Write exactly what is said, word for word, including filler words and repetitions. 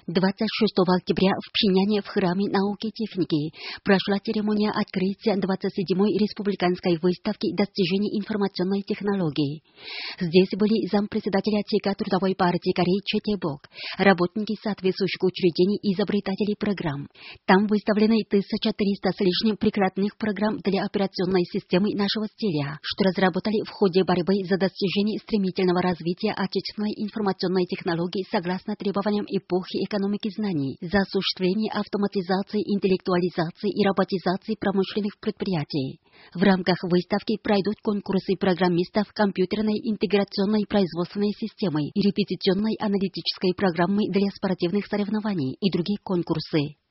двадцать шестого октября в Пхеньяне в Храме науки и техники прошла церемония открытия двадцать седьмой республиканской выставки достижений информационной технологии. Здесь были зампредседателя ЦК Трудовой партии Кореи Чо Те-бок, работники соответствующих учреждений и изобретатели программ. Там выставлены тысяча триста с лишним прикладных программ для операционной системы нашего стиля, что разработали в ходе борьбы за достижение стремительного развития отечественной информационной технологии согласно требованиям эпохи экономики знаний, за осуществление автоматизации, интеллектуализации и роботизации промышленных предприятий. В рамках выставки пройдут конкурсы программистов компьютерной интеграционной производственной системы и репетиционной аналитической программы для спортивных соревнований и другие конкурсы.